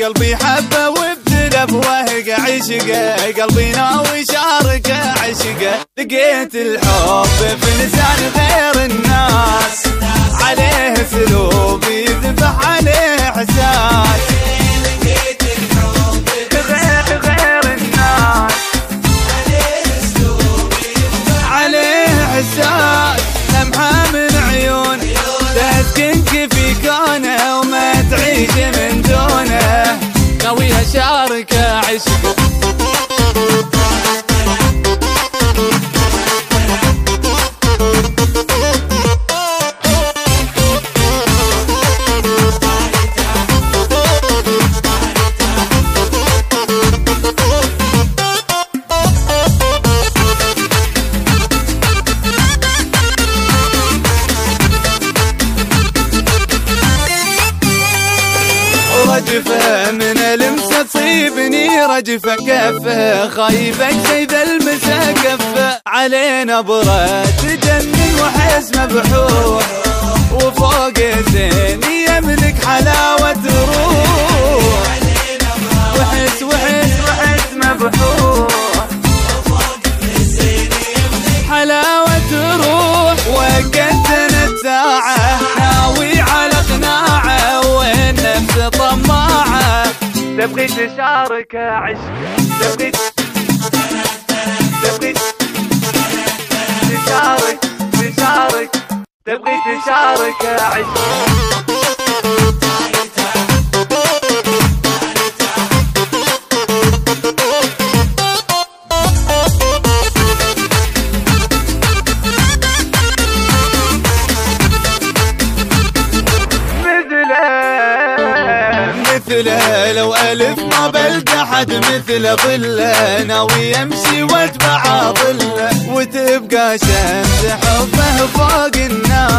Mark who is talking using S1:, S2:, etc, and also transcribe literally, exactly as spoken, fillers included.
S1: قلبي حبه وابتلى بوهق عشقه، قلبي ناوي شاركه عشقه. لقيت الحب في لسان غير الناس، عليه اسلوب يذبح عليه احساس. لقيت الحب في غير غير الناس، عليه اسلوب يذبح عليه احساس. لمحه من عيون تسكنك في كونه وما تعيش من دونه، ناوي اشاركه عشقه. رجفه من لمسه تصيبني رجفه، كفه خايفك زي ذا المسا كفه. عليه نبره تجنن وحس مبحوح، وفوق زين يملك حلاوه روح. وحس وحس وحس مبحوح، وفوق زين يملك حلاوه روح. وقتنا الساعه ناوي على قناعه، والنفس طماعه تبغي تشارك عشق. تبغي تبغي تشارك تشارك تبغي تشارك عشق. مثله لو ألف ما بلقى حد مثله، ظله ناوي يمشي واتبع ظله، وتبقى شمس حبه فوق الناس.